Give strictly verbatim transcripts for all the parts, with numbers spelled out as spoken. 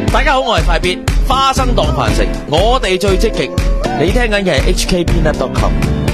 大家好，我係快必花生當飯食，我哋最積極。你聽緊嘅係 H K Peanut dot com。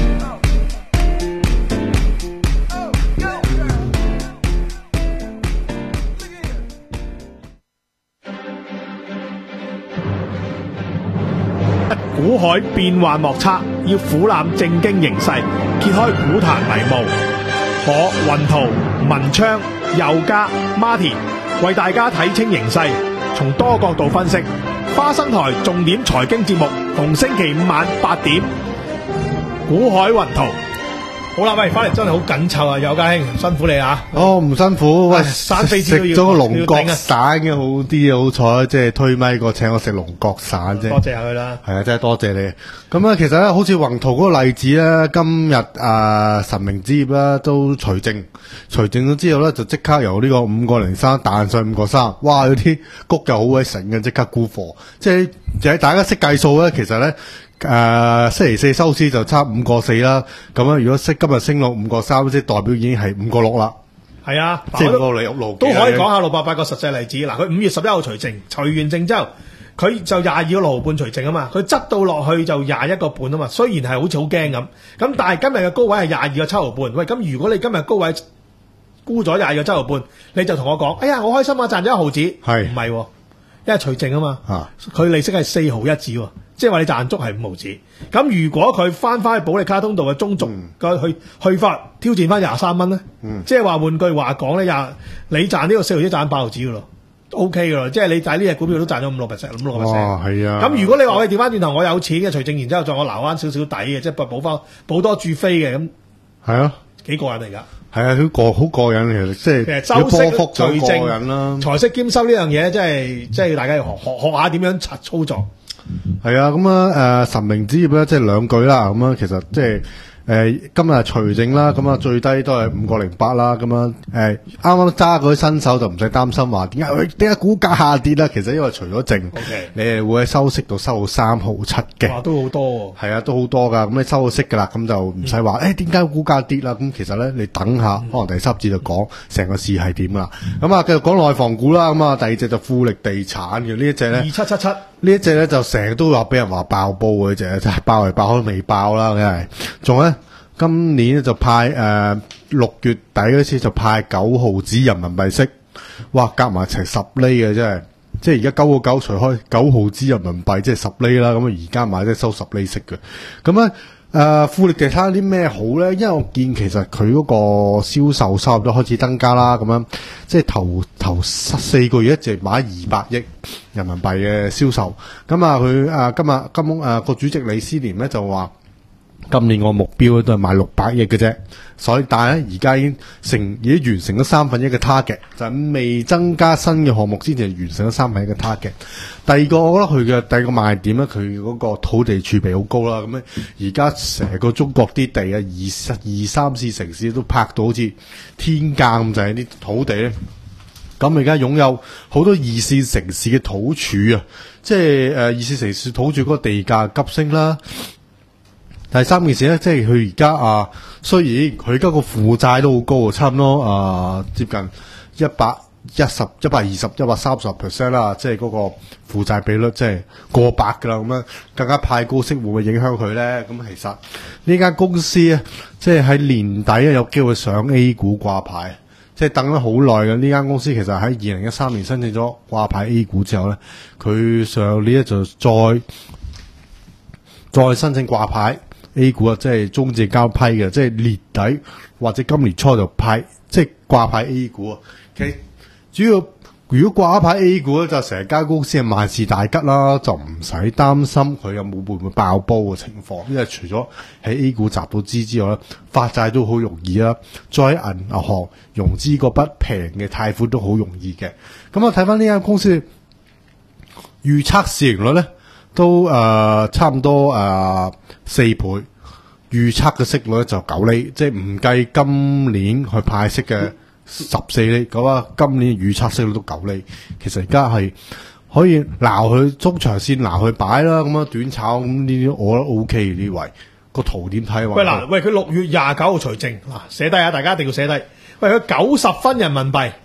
股海變幻莫測，要俯瞰正經形勢，揭開股壇迷霧。我雲圖、文昌、佑嘉、Martin 為大家睇清形勢，從多角度分析。花生台重點財經節目，逢星期五晚八點，股海雲圖。好啦，喂，翻嚟真係好緊湊啊，佑嘉兄，辛苦你啊！ 哦，唔辛苦，喂， 生飛食咗個龍角要散嘅好啲啊，好彩，即係推咪過請我食龍角散啫。 多謝下佢啦。 係啊，真係多謝你。咁啊，其實咧，好似宏圖嗰個例子咧，今日啊神明之夜啦，都除淨，除淨咗之後咧，就即刻由呢個五個零三彈上五個三，哇！有啲谷又好鬼醒嘅，即刻沽貨。即係就係大家識計數咧，其實咧。誒、呃，星期四收市就差五個四啦，咁樣如果升今日升到五個三，即係代表已經係五個六啦。 係啊， 即係五個六六都可以講下六八八個實際例子。嗱，佢五月十一號除淨，除完淨之後，佢就廿二個六毫半除淨啊嘛，佢執到落去就廿一個半啊嘛。雖然係好似好驚咁，咁但係今日嘅高位係廿二個七毫半。喂，咁如果你今日高位沽咗廿二個七毫半，你就同我講，哎呀，我開心啊，賺咗一毫子。係唔係？因為除淨啊嘛，佢利息係四毫一子喎。即係話你賺足係五毫子，咁如果佢翻翻去保利卡通道嘅中軸，嗯、去去翻挑戰翻廿三蚊咧，嗯、即係話換句話講咧，廿你賺呢個四毫子賺八毫子噶咯 ，O K 噶咯，即係你睇呢隻股票都賺咗五六 percent，五六 percent。哇，係啊！咁如果你話喂調翻轉頭，我有錢嘅除淨，然之後再我留翻少少底嘅，即係補翻補多注飛嘅咁，係啊，幾過癮嚟㗎！係啊，好過好過癮其實，即係收息除淨啦，財息兼收呢樣嘢，即係即係大家要學學學下點樣操作。 係啊，咁啊，誒，神明之夜咧，即係兩句啦，咁啊，其實即係誒，今日除淨啦，咁啊，最低都係五個零八啦，咁啊，誒，啱啱揸嗰啲新手就唔使擔心話點解點解股價下跌啦，其實因為除咗淨，okay. 你係會喺收息度收到三毫七嘅，哇，都好多喎，係啊，都好多噶，咁你收到息噶啦，咁就唔使話誒點解股價跌啦，咁其實咧你等下，可能第三節就講成個市係點啦，咁啊，繼續講內房股啦，咁啊，第二隻就富力地產嘅呢一隻咧，二七七七。呢一隻咧就成日都話俾人話爆煲嘅呢隻，真係爆嚟爆去都未爆啦，梗係。仲咧今年咧就派誒六、呃、月底嗰次就派九毫子人民幣息，哇夾埋齊十厘嘅真係，即係而家九個九除開九毫子人民幣即係十厘啦，咁啊而家買即係收十厘息嘅，咁咧。誒、呃，富力地產有啲咩好咧？因為我見其實佢嗰個銷售收入都開始增加啦，咁樣即係頭頭四個月一直買二百億人民幣嘅銷售。咁啊，佢誒今日今誒個主席李思廉咧就話，今年個目標都係買六百億嘅啫。所以但係咧而家已經成已經完成咗三分一嘅 target，就係未增加新嘅項目之前完成咗三分一嘅 target。第二個我覺得佢嘅第二個賣點咧，佢嗰個土地儲備好高啦。咁咧而家成個中國啲地啊，二二三線城市都拍到好似天價咁滯啲土地咧。咁而家擁有好多二線城市嘅土儲啊，即係誒二線城市土儲嗰個地價急升啦。第三件事咧，即係佢而家啊，雖然佢而家個負債都好高，差唔多啊接近一百一十、一百二十、一百三十 percent 啦，即係嗰個負債比率即係過百噶啦，咁樣更加派高息會唔會影響佢咧？咁其實呢間公司咧，即係喺年底咧有機會上 A 股掛牌，即係等咗好耐嘅呢間公司。其實喺二零一三年申請咗掛牌 A 股之後咧，佢上年就再再申請掛牌。A 股啊，即係中證交批嘅，即係年底或者今年初就派，即係掛牌 A 股啊。其實主要如果掛牌 A 股咧，就成間公司係萬事大吉啦，就唔使擔心佢有冇會唔會爆煲嘅情況。因為除咗喺 A 股集到資之外咧，發債都好容易啦，再喺銀行融資嗰筆平嘅貸款都好容易嘅。咁我睇翻呢間公司預測市盈率咧。都誒、呃、差唔多誒四、呃、倍，預測嘅息率就九厘，即係唔計今年去派息嘅十四厘，咁啊今年預測息率都九厘。其實而家係可以撈佢中長線撈佢擺啦，咁樣短炒咁呢啲我覺得 O K 呢位個圖點睇？ 喂嗱，喂佢六月廿九號除淨嗱，寫低啊，大家一定要寫低。喂佢九十分人民幣，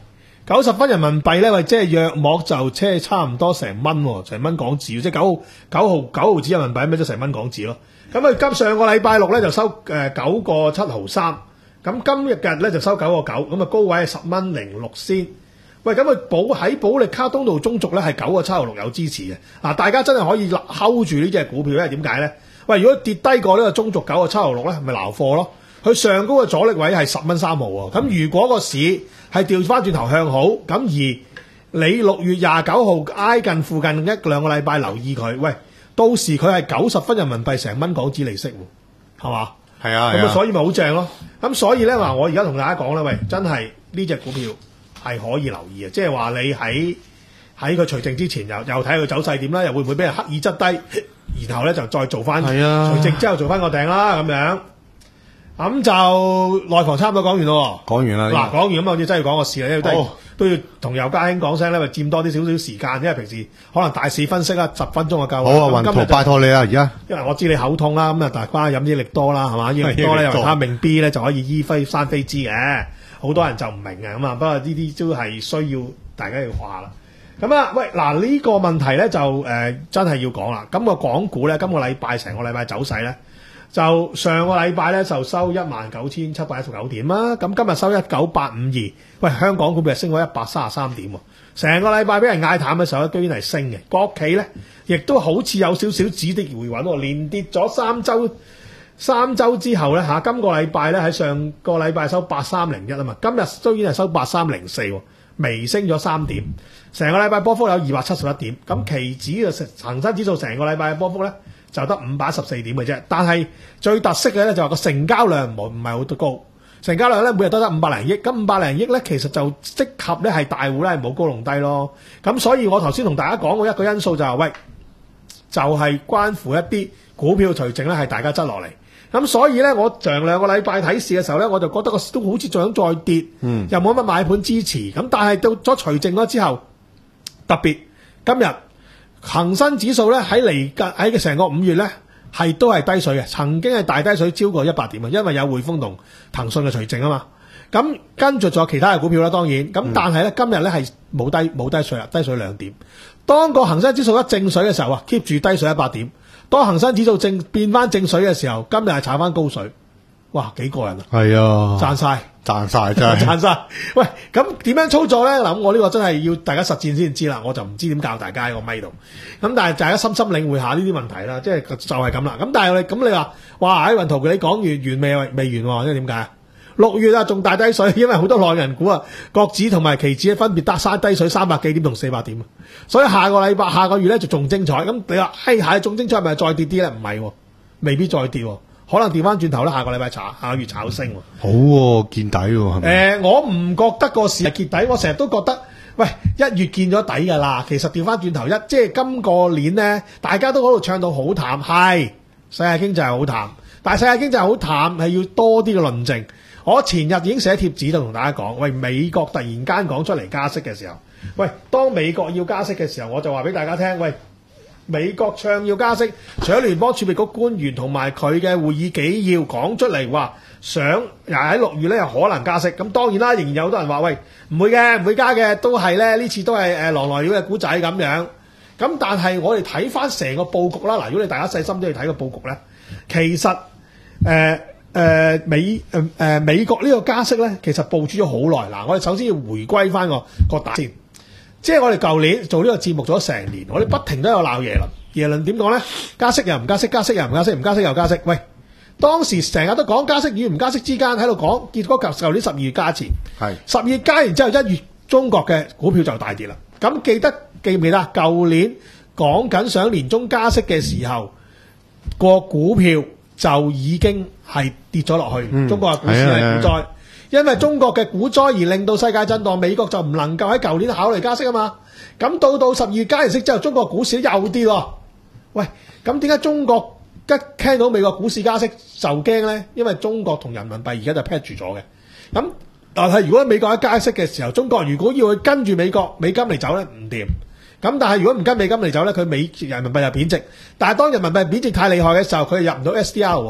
九十分人民幣咧，喂，即係約莫就即係差唔多成蚊喎，成蚊港紙，即係九號九號九毫子人民幣，咪即係成蚊港紙咯。咁佢今上個禮拜六咧就收誒九個七毫三，咁今日日咧就收九個九，咁啊高位係十蚊零六仙。喂，咁佢保喺保力卡通道中軸咧係九個七毫六有支持嘅。嗱，大家真係可以 hold 住呢隻股票，因為點解咧？喂，如果跌低過呢個中軸九個七毫六咧，咪撈貨咯。佢上高嘅阻力位係十蚊三毫喎。咁如果個市係調翻轉頭向好，咁而你六月廿九號挨近附近一兩個禮拜留意佢，喂，到時佢係九十分人民幣成蚊港紙利息喎，係嘛？ 係啊， 咁啊，所以咪好正咯。咁所以咧話，我而家同大家講啦，喂，真係呢隻股票係可以留意嘅，即係話你喺喺佢除淨之前，又又睇佢走勢點啦，又會唔會俾人刻意執低，然後咧就再做翻除淨之後做翻個頂啦咁樣。咁就內房差唔多講完咯。講完啦。嗱，講完咁我哋真係要講個市啦，因為都係、哦、都要同尤家興講聲咧，咪佔多啲少少時間，因為平時可能大市分析啦，十分鐘就夠。好啊，雲圖拜託你啊，而家。因為我知你口痛啦，咁啊大家飲啲力多啦，係嘛？益力多咧，維他命 B 咧就可以醫飛生飛滋嘅，好多人就唔明嘅咁啊。不過呢啲都係需要大家要話啦。咁啊，喂，嗱、這、呢個問題咧就誒、呃、真係要講啦。咁、個港股咧，今個禮拜成個禮拜走勢咧。就上個禮拜咧就收一萬九千七百一十九點啦，咁今日收一九八五二，喂，香港股票升咗一百三十三點喎，成個禮拜俾人嗌淡嘅時候咧，居然係升嘅，國企咧亦都好似有少少止跌回穩喎，連跌咗三週，三週之後咧嚇，今個禮拜咧喺上個禮拜收八三零一啊嘛，今日居然係收八三零四喎，微升咗三點，成個禮拜波幅有二百七十一點，咁期指嘅恒生指數成個禮拜嘅波幅咧，就得五百一十四點嘅啫，但係最特色嘅咧就話個成交量唔唔係好高，成交量咧每日都得五百零億，咁五百零億咧其實就適合咧係大戶咧係冇高隆低咯，咁所以我頭先同大家講過一個因素就係、是、喂，就係、是、關乎一啲股票除淨咧係大家執落嚟，咁所以咧我上兩個禮拜睇市嘅時候咧，我就覺得個都好似想再跌，嗯，又冇乜買盤支持，咁但係到咗除淨咗之後，特別今日。恒生指數咧喺嚟緊喺成個五月咧係都係低水嘅，曾經係大低水超過一百點啊，因為有匯豐同騰訊嘅除淨啊嘛。咁跟住仲有其他嘅股票啦，當然咁，但係咧今日咧係冇低冇低水啦，低水兩點。當個恒生指數一正水嘅時候啊 ，keep 住低水一百點。當恒生指數正變翻正水嘅時候，今日係炒翻高水，哇，幾過癮啊！係啊，賺晒。賺晒真係賺晒，喂，咁點樣操作咧？嗱，我呢個真係要大家實戰先知啦，我就唔知點教大家喺個咪度。咁但係大家深深領會下呢啲問題啦，即係就係咁啦。咁但係我哋咁你話，哇！喺雲圖你講完完未？未完喎，因為點解啊？六月啊，仲大低水，因為好多內銀股啊，國指同埋期指分別得山低水三百幾點同四百點，所以下個禮拜、下個月咧就仲精彩。咁你話，嘿，係仲精彩，係咪再跌啲咧？唔係，未必再跌。可能調翻轉頭啦，下個禮拜炒，下個月炒升喎。好喎、啊，見底喎，係咪？誒、呃，我唔覺得個市係見底，我成日都覺得，喂，一月見咗底㗎啦。其實調翻轉頭一，即係今個年咧，大家都喺度唱到好淡，係世界經濟係好淡，但係世界經濟好淡係要多啲嘅論證。我前日已經寫貼紙度同大家講，喂，美國突然間講出嚟加息嘅時候，喂，當美國要加息嘅時候，我就話俾大家聽，喂。美國唱要加息，除咗聯邦儲備局官員同埋佢嘅會議紀要講出嚟話，想又喺六月咧有可能加息。咁當然啦，仍然有好多人話喂，唔會嘅，唔會加嘅，都係咧呢次都係誒狼來了嘅古仔咁樣。咁但係我哋睇翻成個佈局啦，嗱，如果你大家細心都要睇個佈局咧，其實誒誒、呃呃、美誒誒、呃、美國呢個加息咧，其實部署咗好耐。嗱，我哋首先要回歸翻個個大先。即係我哋舊年做呢個節目做咗成年，我哋不停都有鬧耶倫。耶倫點講咧？加息又唔加息，加息又唔加息，唔加息又加息。喂，當時成日都講加息與唔加息之間喺度講，結果舊舊年十二月加前，係十二月加完之後一月中國嘅股票就大跌啦。咁記得記唔記得？舊年講緊上年中加息嘅時候，個股票就已經係跌咗落去。嗯、中國嘅股市係股災。因為中國嘅股災而令到世界震盪，美國就唔能夠喺舊年考慮加息啊嘛。咁到到十二月加完息之後，中國股市又跌喎。喂，咁點解中國一聽到美國股市加息就驚咧？因為中國同人民幣而家就 peg 住咗嘅。咁但係如果美國喺加息嘅時候，中國如果要去跟住美國美金嚟走咧，唔掂。咁但係如果唔跟美金嚟走咧，佢美人民幣又貶值。但係當人民幣貶值太厲害嘅時候，佢又入唔到 S D R 喎。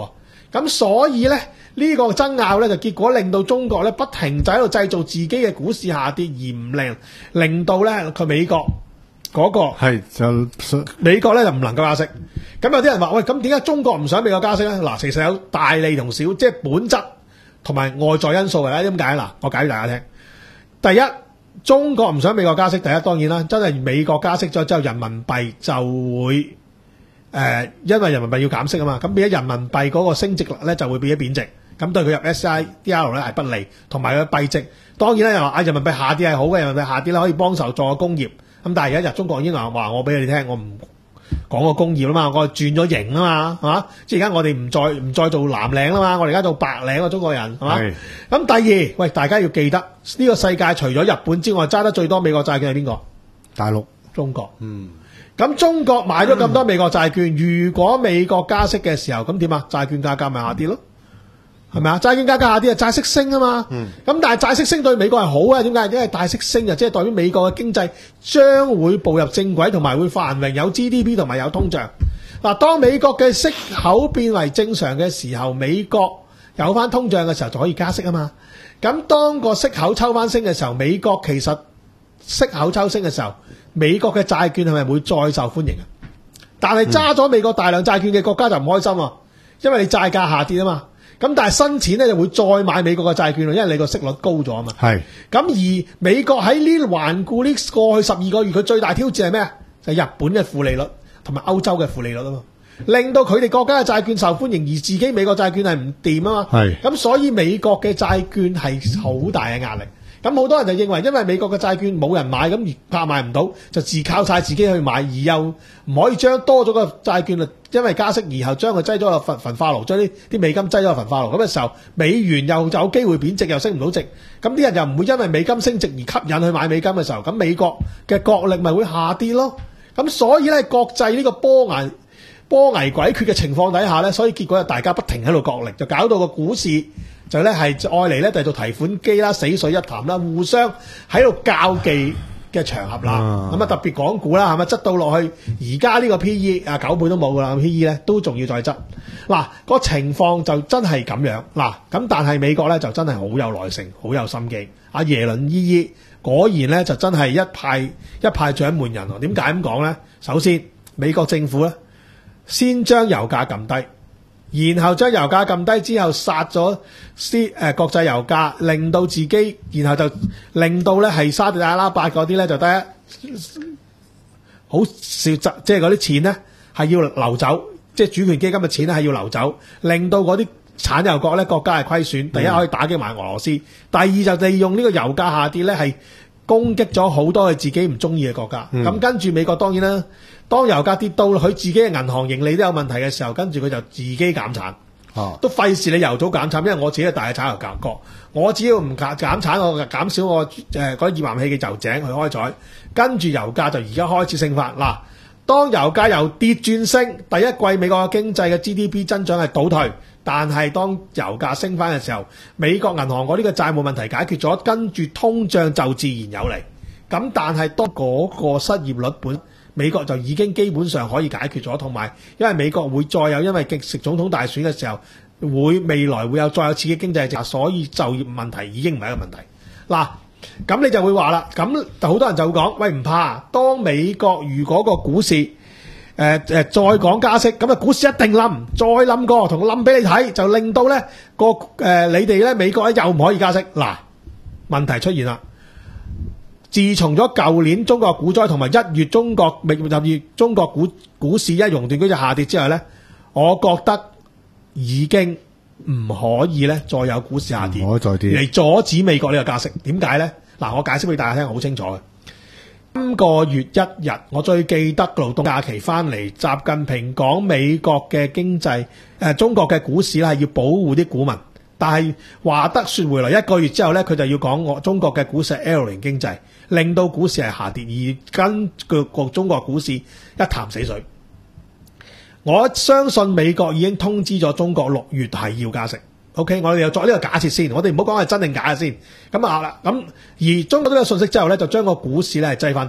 咁所以咧呢、這個爭拗咧就結果令到中國咧不停就喺度製造自己嘅股市下跌，而唔令令到咧佢美國嗰、那個係就美國咧就唔能夠加息。咁有啲人話喂，咁點解中國唔想美國加息咧？嗱，其實有大利同小，即係本質同埋外在因素嘅。點解？嗱，我解俾大家聽。第一，中國唔想美國加息。第一，當然啦，真係美國加息咗之後，人民幣就會誒、呃，因為人民幣要減息啊嘛，咁變咗人民幣嗰個升值率咧就會變咗貶值，咁對佢入 S I D R 咧係不利，同埋佢幣值。當然啦，又話啊人民幣下跌係好嘅，人民幣下跌咧可以幫手助工業。咁但係而家日中國已經話話我俾你聽，我唔講個工業啦嘛，我轉咗型啊嘛，係嘛？即係而家我哋唔再唔再做藍領啦嘛，我哋而家做白領啊，中國人係嘛？咁第二，喂，大家要記得呢、呢個世界除咗日本之外，揸得最多美國債券係邊個？ 大陸， 中國。 嗯。 咁中國買咗咁多美國債券，嗯、如果美國加息嘅時候，咁點啊？債券價格咪下跌咯？係咪啊？債券價格下跌啊，債息升啊嘛。咁、嗯、但係債息升對美國係好嘅，點解？因為債息升啊，即係代表美國嘅經濟將會步入正軌，同埋會繁榮，有 G D P 同埋有通脹。嗱，當美國嘅息口變為正常嘅時候，美國有翻通脹嘅時候就可以加息啊嘛。咁當個息口抽翻升嘅時候，美國其實息口抽升嘅時候，美國嘅債券係咪會再受歡迎啊？但係揸咗美國大量債券嘅國家就唔開心啊，因為你債價下跌啊嘛。咁但係新錢咧就會再買美國嘅債券咯，因為你個息率高咗啊嘛。係。咁而美國喺呢環顧呢過去十二個月，佢最大挑戰係咩啊？就係日本嘅負利率同埋歐洲嘅負利率啊嘛，令到佢哋國家嘅債券受歡迎，而自己美國債券係唔掂啊嘛。係。咁所以美國嘅債券係好大嘅壓力。咁好多人就認為，因為美國嘅債券冇人買，咁而拍賣唔到，就自靠晒自己去買，而又唔可以將多咗個債券啊，因為加息而後將佢擠咗落焚焚化爐，將啲啲美金擠咗落焚化爐，咁嘅時候美元又有機會貶值，又升唔到值，咁啲人又唔會因為美金升值而吸引去買美金嘅時候，咁美國嘅國力咪會下跌咯。咁所以咧，國際呢個波危波危詭譎嘅情況底下咧，所以結果就大家不停喺度角力，就搞到個股市就咧係愛嚟咧就做提款機啦、死水一潭啦，互相喺度較技嘅場合啦。咁啊特別港股啦，係咪執到落去？而家呢個 P E 啊九倍都冇噶啦 ，P E 咧都仲要再執。嗱、個情況就真係咁樣。嗱咁但係美國咧就真係好有耐性、好有心機。阿耶倫姨姨果然咧就真係一派一派掌門人喎。點解咁講咧？首先美國政府咧先將油價撳低。然後將油價撳低之後，殺咗啲誒國際油價，令到自己，然後就令到咧係沙特阿拉伯嗰啲咧就得一好少，即係嗰啲錢咧係要流走，即係主權基金嘅錢咧係要流走，令到嗰啲產油國咧國家係虧損。第一可以打擊埋俄羅斯，第二就利用呢個油價下跌咧係攻擊咗好多佢自己唔中意嘅國家。咁、嗯、跟住美國當然啦。當油價跌到佢自己嘅銀行盈利都有問題嘅時候，跟住佢就自己減產，啊、都費事你油組減產，因為我自己係大嘅產油國，我只要唔減減產，我減少我誒嗰啲頁岩氣嘅油井去開採，跟住油價就而家開始升翻。嗱，當油價由跌轉升，第一季美國嘅經濟嘅 G D P 增長係倒退，但係當油價升翻嘅時候，美國銀行嗰啲嘅債務問題解決咗，跟住通脹就自然有嚟。咁但係當嗰個失業率本美國就已經基本上可以解決咗，同埋因為美國會再有因為極食總統大選嘅時候，會未來會有再有刺激經濟政策，所以就業問題已經唔係一個問題。嗱，咁你就會話啦，咁就好多人就會講，喂唔怕，當美國如果個股市誒、呃呃、再講加息，咁啊股市一定冧，再冧過，同冧俾你睇，就令到咧個誒你哋咧美國咧又唔可以加息。嗱，問題出現啦。自從咗舊年中國股災同埋一月中國未入月中國股股市一熔斷嗰隻下跌之後咧，我覺得已經唔可以咧再有股市下跌，唔可以再跌嚟阻止美國呢個加息。點解咧？嗱，我解釋俾大家聽，好清楚嘅。今個月一日，我最記得勞動假期翻嚟，習近平講美國嘅經濟，誒、呃、中國嘅股市咧係要保護啲股民。但係話得說回來，一個月之後咧，佢就要講我中國嘅股市係 L 型經濟，令到股市係下跌，而跟個個中國股市一潭死水。我相信美國已經通知咗中國六月係要加息。OK， 我哋又作呢個假設先，我哋唔好講係真定假嘅先。咁啊啦，咁而中國都有信息之後咧，就將個股市咧係擠翻低佢。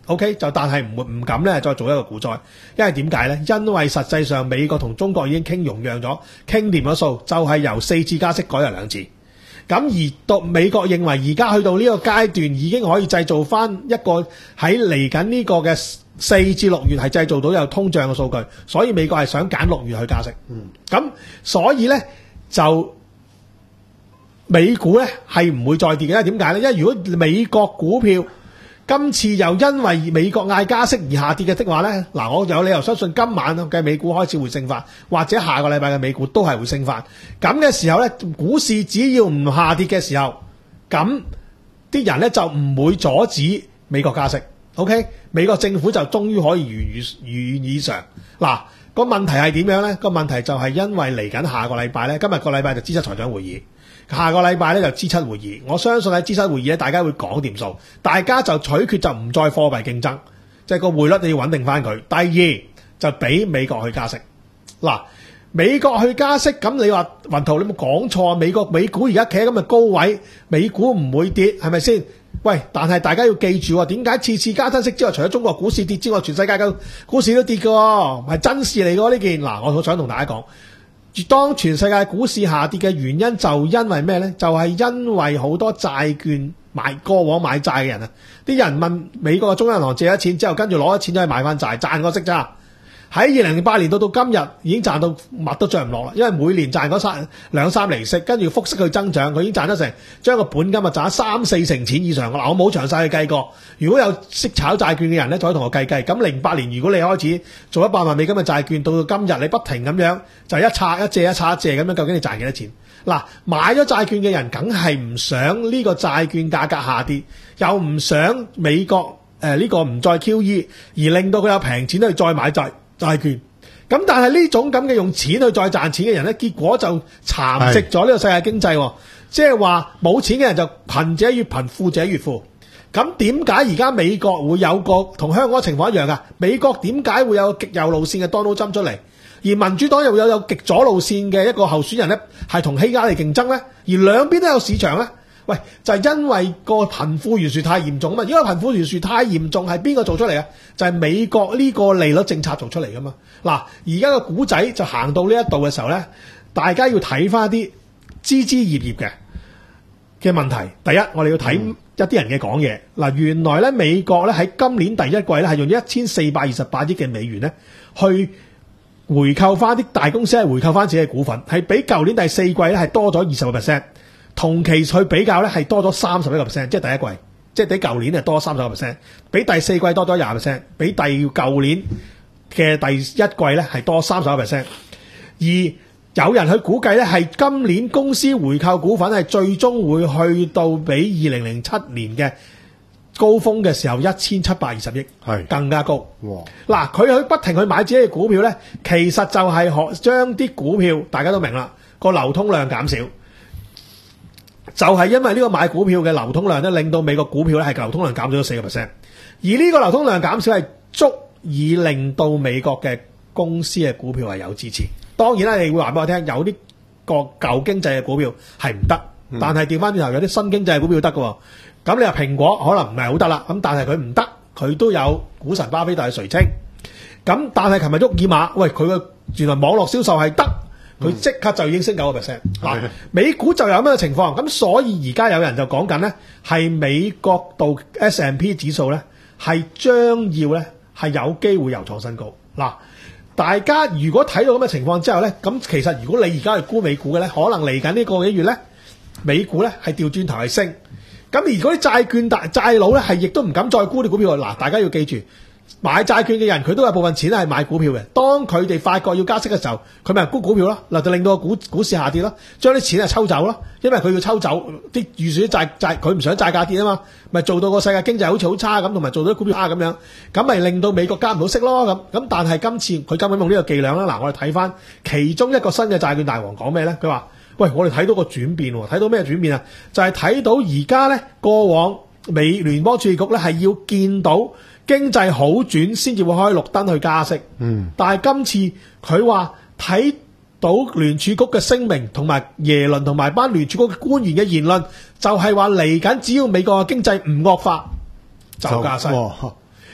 OK 就但係唔會唔敢咧再做一個股災，因為點解咧？因為實際上美國同中國已經傾容讓咗，傾掂咗數，就係、是、由四次加息改為兩次。咁而到美國認為而家去到呢個階段已經可以製造翻一個喺嚟緊呢個嘅四至六月係製造到有通脹嘅數據，所以美國係想揀六月去加息。嗯，咁所以咧就美股咧係唔會再跌嘅，因為點解咧？因為如果美國股票今次又因為美國嗌加息而下跌嘅的話咧，嗱，我有理由相信今晚嘅美股開始會升翻，或者下個禮拜嘅美股都係會升翻。咁嘅時候咧，股市只要唔下跌嘅時候，咁啲人咧就唔會阻止美國加息。OK， 美國政府就終於可以如願如願以償。嗱，個問題係點樣咧？個問題就係因為嚟緊下個禮拜咧，今日個禮拜就 G 七財長會議。下個禮拜咧就 G 七會議，我相信喺 G 七會議咧，大家會講掂數，大家就取決就唔再貨幣競爭，即係個匯率你要穩定翻佢。第二就俾美國去加息。嗱，美國去加息，咁你話雲圖你冇講錯啊？美國美股而家企喺咁嘅高位，美股唔會跌，係咪先？喂，但係大家要記住喎，點解次次加親息之外，除咗中國股市跌之外，全世界嘅股市都跌㗎喎，係真事嚟㗎呢件。嗱，我好想同大家講。當全世界股市下跌嘅原因就因為咩呢？就係、是、因為好多債券買過往買債嘅人啊，啲人問美國嘅中央銀行借咗錢之後，跟住攞咗錢走去買翻債，賺個息咋？喺二零零八年到到今日已經賺到乜都漲唔落啦，因為每年賺嗰三兩三厘息，跟住複息去增長，佢已經賺得成將個本金啊賺三四成錢以上㗎啦。我冇詳細去計過，如果有識炒債券嘅人咧，就可以同我計計。咁零八年如果你開始做一百萬美金嘅債券，到到今日你不停咁樣就一拆一借一拆一借咁樣，究竟你賺幾多錢？嗱，買咗債券嘅人梗係唔想呢個債券價格下跌，又唔想美國誒呢、呃這個唔再 Q E， 而令到佢有平錢去再買債。債券，咁但係呢種咁嘅用錢去再賺錢嘅人咧，結果就蠶食咗呢個世界經濟，即係話冇錢嘅人就貧者越貧，富者越富。咁點解而家美國會有個同香港情況一樣㗎？美國點解會有個極右路線嘅 Donald Trump 出嚟，而民主黨又有有極左路線嘅一個候選人咧，係同希拉里競爭咧，而兩邊都有市場咧？喂，就係、是、因為個貧富懸殊太嚴重啊嘛！因為貧富懸殊太嚴重係邊個做出嚟啊？就係、是、美國呢個利率政策做出嚟噶嘛。嗱，而家個古仔就行到呢一度嘅時候咧，大家要睇翻啲枝枝葉葉嘅嘅問題。第一，我哋要睇一啲人嘅講嘢。嗱、嗯，原來咧美國咧喺今年第一季咧係用一千四百二十八億嘅美元咧去回購翻啲大公司，係回購翻自己嘅股份，係比舊年第四季咧係多咗二十個 percent。同期去比較咧，係多咗三十一個 percent， 即係第一季，即係比舊年係多三十個 percent，比第四季多咗廿 percent，比第舊年嘅第一季咧係多三十個 percent。而有人去估計咧，係今年公司回購股份係最終會去到比二零零七年嘅高峰嘅時候一千七百二十億，係更加高。哇！嗱，佢去不停去買自己嘅股票咧，其實就係學將啲股票，大家都明啦，個流通量減少。就係因為呢個買股票嘅流通量咧，令到美國股票咧係流通量減少咗四個 percent，而呢個流通量減少係足以令到美國嘅公司嘅股票係有支持。當然啦，你會話俾我聽，有啲個舊經濟嘅股票係唔得，嗯、但係調翻轉頭有啲新經濟嘅股票得㗎。咁你話蘋果可能唔係好得啦，咁但係佢唔得，佢都有股神巴菲特去垂青。咁但係琴日沃爾瑪，喂，佢嘅原來網絡銷售係得。佢即刻就已經升九個 percent， 嗱，美股就有咁嘅情況，咁所以而家有人就講緊咧，係美國度 S and P 指數咧係將要咧係有機會又創新高。嗱，大家如果睇到咁嘅情況之後咧，咁其實如果你而家係沽美股嘅咧，可能嚟緊呢個幾月咧，美股咧係調轉頭係升。咁而如果啲債券大債佬咧係亦都唔敢再沽啲股票。嗱，大家要記住。買債券嘅人佢都有部分錢係買股票嘅，當佢哋發覺要加息嘅時候，佢咪沽股票咯，嗱就令到個股股市下跌咯，將啲錢係抽走咯，因為佢要抽走啲預算啲債債，佢唔想債價跌啊嘛，咪做到個世界經濟好似好差咁，同埋做到啲股票差咁樣，咁咪令到美國加唔到息咯咁，咁但係今次佢根本用呢個伎倆啦。嗱，我哋睇翻其中一個新嘅債券大王講咩咧？佢話：喂，我哋睇到個轉變喎，睇到咩轉變啊？就係、是、睇到而家咧過往美聯邦儲備局咧係要見到經濟好轉先至會開綠燈去加息，嗯，但係今次佢話睇到聯儲局嘅聲明同埋耶倫同埋班聯儲局嘅官員嘅言論，就係話嚟緊只要美國嘅經濟唔惡化就加息。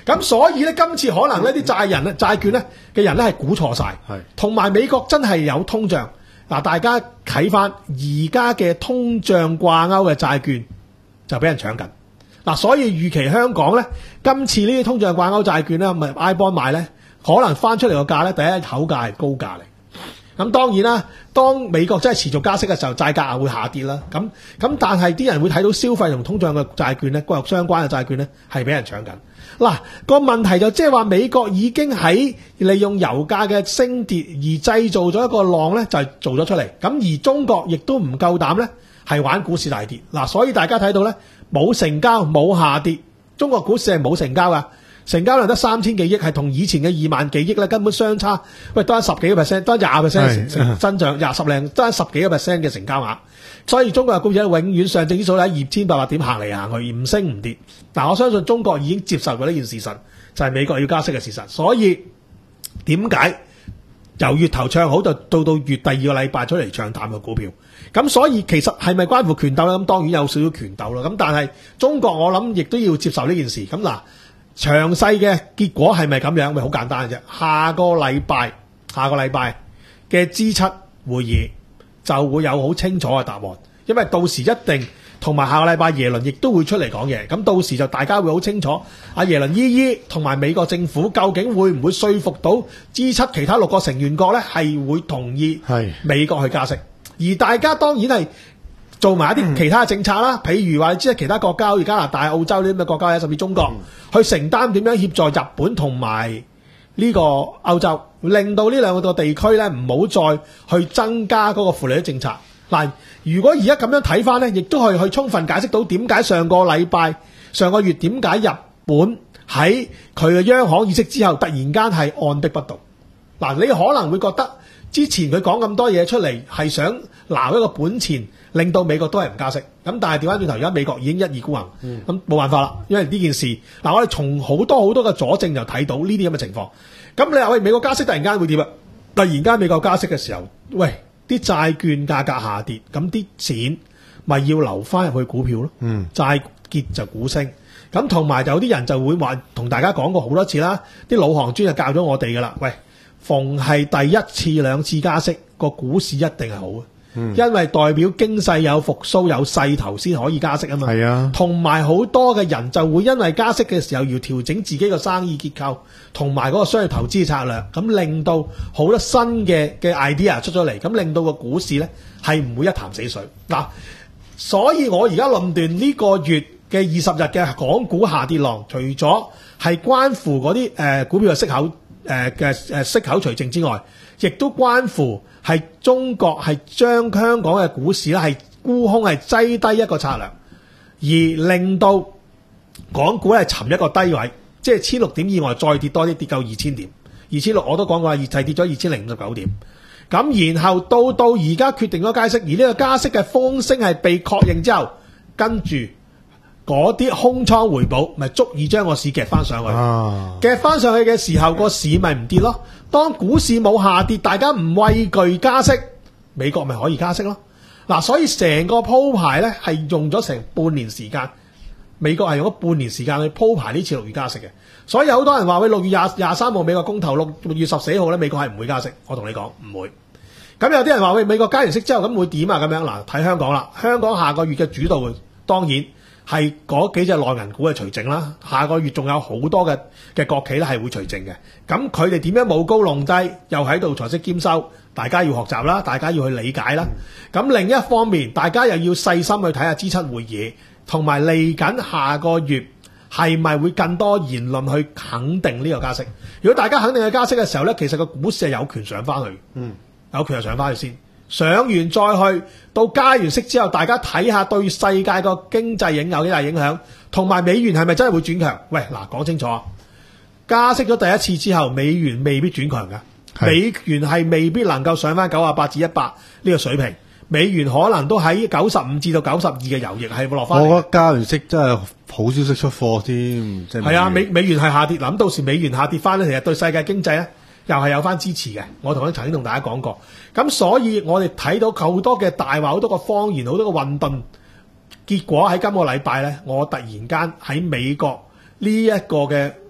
咁所以咧，今次可能呢啲債人咧、債券咧嘅人咧係估錯晒， 係同埋美國真係有通脹。嗱，大家睇翻而家嘅通脹掛鈎嘅債券就俾人搶緊。嗱，所以預期香港咧今次呢啲通脹掛鈎債券咧，咪 I bond 買咧，可能翻出嚟個價咧，第一口價係高價嚟。咁當然啦，當美國真係持續加息嘅時候，債價會下跌啦。咁咁，但係啲人會睇到消費同通脹嘅債券咧，骨肉相關嘅債券咧，係俾人搶緊。嗱，個問題就即係話美國已經喺利用油價嘅升跌而製造咗一個浪咧，就係做咗出嚟。咁而中國亦都唔夠膽咧，係玩股市大跌。嗱，所以大家睇到咧，冇成交冇下跌，中國股市係冇成交噶。成交量得三千幾億，係同以前嘅二萬幾億咧，根本相差，喂，得十幾個 percent，得廿 percent 成增長，廿十零得十幾個 percent 嘅成交額。所以中國嘅股市永遠上證指數喺二千八百點行嚟行去，唔升唔跌。嗱，我相信中國已經接受咗呢件事實，就係、是、美國要加息嘅事實。所以點解由月頭唱好就到到月第二個禮拜出嚟唱淡嘅股票？咁所以其實係咪關乎權鬥咧？咁當然有少少權鬥啦。咁但係中國我諗亦都要接受呢件事。咁嗱。詳細嘅結果係咪咁樣？咪好簡單嘅啫。下個禮拜，下個禮拜嘅 G 七會議就會有好清楚嘅答案，因為到時一定同埋下個禮拜耶倫亦都會出嚟講嘢。咁到時就大家會好清楚，阿耶倫姨姨同埋美國政府究竟會唔會說服到 G 七其他六個成員國咧，係會同意美國去加息，而大家當然係做埋一啲其他政策啦，譬如話你知其他國家，好似加拿大、澳洲呢啲咁嘅國家，甚至中國，去承擔點樣協助日本同埋呢個歐洲，令到呢兩個地區咧唔好再去增加嗰個負利率政策。嗱，如果而家咁樣睇翻咧，亦都可以去充分解釋到點解上個禮拜、上個月點解日本喺佢嘅央行議息之後，突然間係按兵不動。嗱，你可能會覺得之前佢講咁多嘢出嚟，係想撈一個本錢，令到美國都係唔加息。咁但係調翻轉頭，而家美國已經一意孤行，咁冇辦法啦。因為呢件事，嗱，我哋從好多好多嘅佐證就睇到呢啲咁嘅情況。咁你話喂，美國加息突然間會點啊？突然間美國加息嘅時候，喂，啲債券價格下跌，咁啲錢咪要流翻入去股票咯。嗯，債結就股升。咁同埋有啲人就會話，同大家講過好多次啦，啲老行專就教咗我哋噶啦。喂，逢係第一次兩次加息，個股市一定係好嘅。嗯、因為代表經濟有復甦有勢頭先可以加息啊嘛，係啊，同埋好多嘅人就會因為加息嘅時候要調整自己個生意結構，同埋嗰個商業投資策略，咁令到好多新嘅嘅 idea 出咗嚟，咁令到個股市咧係唔會一潭死水嗱。所以我而家論斷呢個月嘅二十日嘅港股下跌浪，除咗係關乎嗰啲誒股票嘅息口誒嘅誒息口除淨之外，亦都關乎係中國係將香港嘅股市咧係沽空係擠低一個策略，而令到港股係沉一個低位，即係千六點以外再跌多啲，跌夠二千點，二千六我都講過係跌咗二千零五十九點。咁然後到到而家決定咗加息，而呢個加息嘅風聲係被確認之後，跟住嗰啲空倉回補，咪足以將個市夾翻上去。啊、夾翻上去嘅時候，個市咪唔跌咯。當股市冇下跌，大家唔畏懼加息，美國咪可以加息咯。嗱、啊，所以成個鋪排咧係用咗成半年時間，美國係用咗半年時間去鋪排呢次六月加息嘅。所以有好多人話喂，六月廿廿三號美國公投，六六月十四號咧美國係唔會加息。我同你講唔會。咁有啲人話喂，美國加完息之後咁會點啊？咁樣嗱，睇香港啦，香港下個月嘅主導會當然係嗰幾隻內銀股嘅除淨啦。下個月仲有好多嘅嘅國企咧係會除淨嘅。咁佢哋點樣舞高弄低，又喺度財息兼收，大家要學習啦，大家要去理解啦。咁另一方面，大家又要細心去睇下 G 七會議，同埋嚟緊下個月係咪會更多言論去肯定呢個加息？如果大家肯定嘅加息嘅時候咧，其實個股市係有權上翻去。嗯。有權就上翻去先，上完再去到加完息之後，大家睇下對世界個經濟影有幾大影響，同埋美元係咪真係會轉強？喂，嗱，講清楚，加息咗第一次之後，美元未必轉強㗎，美元係未必能夠上翻九十八至一百呢個水平，美元可能都喺九十五至到九十二嘅遊逆係會落翻。我覺得加完息真係好消息出貨添，即係係啊，美美元係下跌，諗到時美元下跌翻咧，其實對世界經濟咧。又係有翻支持嘅，我同佢曾經同大家講過，咁所以我哋睇到好多嘅大話，好多個謊言，好多個混沌，結果喺今個禮拜咧，我突然間喺美國呢一個嘅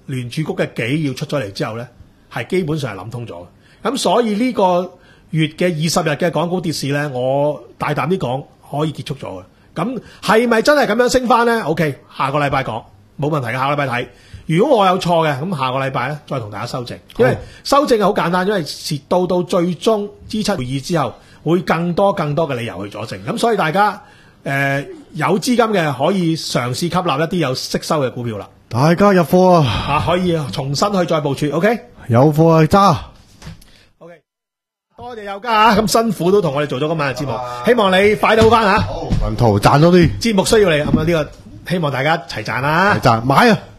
聯儲局嘅紀要出咗嚟之後咧，係基本上係諗通咗嘅。咁所以呢個月嘅二十日嘅港股跌市咧，我大膽啲講可以結束咗嘅。咁係咪真係咁樣升翻咧 ？OK， 下個禮拜講冇問題嘅，下個禮拜睇。如果我有錯嘅，咁下個禮拜咧再同大家修正。因為修正係好簡單，因為蝕到到最終 G 七會議之後，會更多更多嘅理由去佐證。咁所以大家誒、呃、有資金嘅可以嘗試吸納一啲有息收嘅股票啦。 大家入貨啊！ 啊，可以重新去再部署。OK， 有貨去揸。 OK， 多謝有家啊！咁辛苦都同我哋做咗今晚嘅節目，希望你快到好翻嚇。 好，雲圖賺多啲， 節目需要你咁啊！呢個希望大家齊賺啦， 賺買啊！